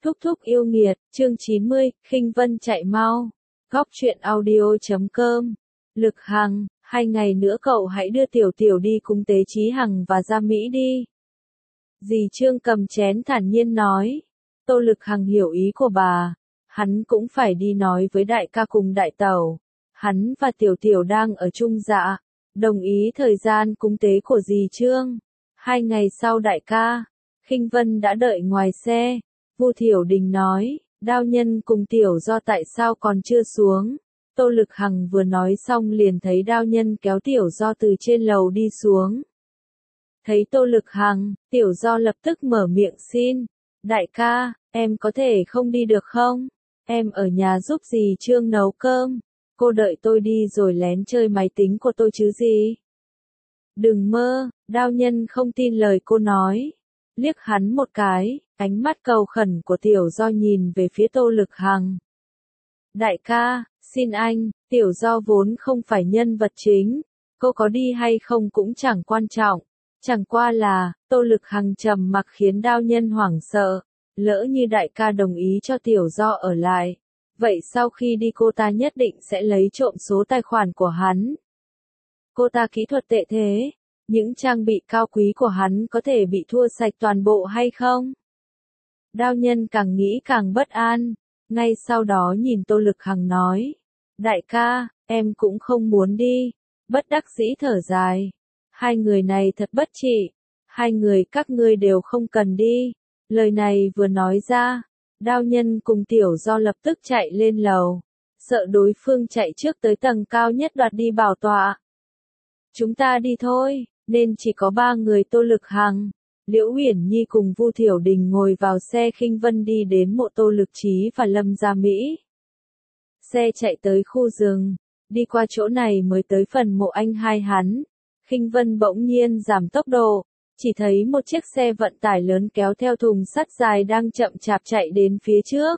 Thúc thúc yêu nghiệt, chương 90, Khinh Vân chạy mau. Góc truyện audio.com. Lực Hằng, 2 ngày nữa cậu hãy đưa Tiểu Tiểu đi cùng Tế Chí Hằng và ra Mỹ đi. Dì Trương cầm chén thản nhiên nói. Tô Lực Hằng hiểu ý của bà. Hắn cũng phải đi nói với đại ca cùng đại tẩu. Hắn và Tiểu Tiểu đang ở chung dạ. Đồng ý thời gian cúng tế của dì Trương. 2 ngày sau đại ca, Khinh Vân đã đợi ngoài xe. Vu Thiểu Đình nói, Đao Nhân cùng Tiểu Do tại sao còn chưa xuống. Tô Lực Hằng vừa nói xong liền thấy Đao Nhân kéo Tiểu Do từ trên lầu đi xuống. Thấy Tô Lực Hằng, Tiểu Do lập tức mở miệng xin. Đại ca, em có thể không đi được không? Em ở nhà giúp dì Trương nấu cơm. Cô đợi tôi đi rồi lén chơi máy tính của tôi chứ gì? Đừng mơ, Đao Nhân không tin lời cô nói. Liếc hắn một cái, ánh mắt cầu khẩn của Tiểu Do nhìn về phía Tô Lực Hằng. Đại ca, xin anh, Tiểu Do vốn không phải nhân vật chính, cô có đi hay không cũng chẳng quan trọng. Chẳng qua là, Tô Lực Hằng trầm mặc khiến Đao Nhân hoảng sợ. Lỡ như đại ca đồng ý cho Tiểu Do ở lại, vậy sau khi đi cô ta nhất định sẽ lấy trộm số tài khoản của hắn. Cô ta kỹ thuật tệ thế, những trang bị cao quý của hắn có thể bị thua sạch toàn bộ hay không? Đao Nhân càng nghĩ càng bất an, ngay sau đó nhìn Tô Lực Hằng nói. Đại ca, em cũng không muốn đi, bất đắc dĩ thở dài. 2 người này thật bất trị, 2 người các ngươi đều không cần đi. Lời này vừa nói ra, Đao Nhân cùng Tiểu Do lập tức chạy lên lầu, sợ đối phương chạy trước tới tầng cao nhất đoạt đi bảo tọa. Chúng ta đi thôi, nên chỉ có 3 người Tô Lực Hằng, Liễu Uyển Nhi cùng Vu Thiểu Đình ngồi vào xe Khinh Vân đi đến mộ Tô Lực Chí và Lâm Gia Mỹ. Xe chạy tới khu rừng, đi qua chỗ này mới tới phần mộ anh hai hắn. Khinh Vân bỗng nhiên giảm tốc độ, chỉ thấy một chiếc xe vận tải lớn kéo theo thùng sắt dài đang chậm chạp chạy đến phía trước.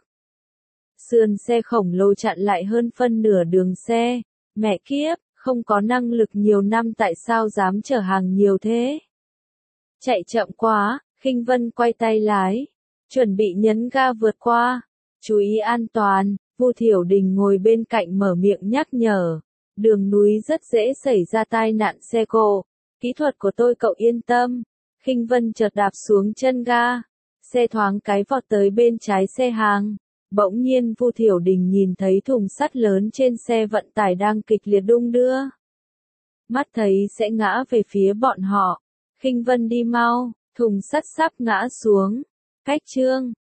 Sườn xe khổng lồ chặn lại hơn phân nửa đường xe. Mẹ kiếp, không có năng lực nhiều năm tại sao dám chở hàng nhiều thế? Chạy chậm quá, Khinh Vân quay tay lái, chuẩn bị nhấn ga vượt qua. Chú ý an toàn, Vu Thiểu Đình ngồi bên cạnh mở miệng nhắc nhở. Đường núi rất dễ xảy ra tai nạn xe cộ. Kỹ thuật của tôi cậu yên tâm. Khinh Vân chợt đạp xuống chân ga. Xe thoáng cái vọt tới bên trái xe hàng. Bỗng nhiên Vu Thiểu Đình nhìn thấy thùng sắt lớn trên xe vận tải đang kịch liệt đung đưa. Mắt thấy sẽ ngã về phía bọn họ. Khinh Vân đi mau, thùng sắt sắp ngã xuống. Cách Trương,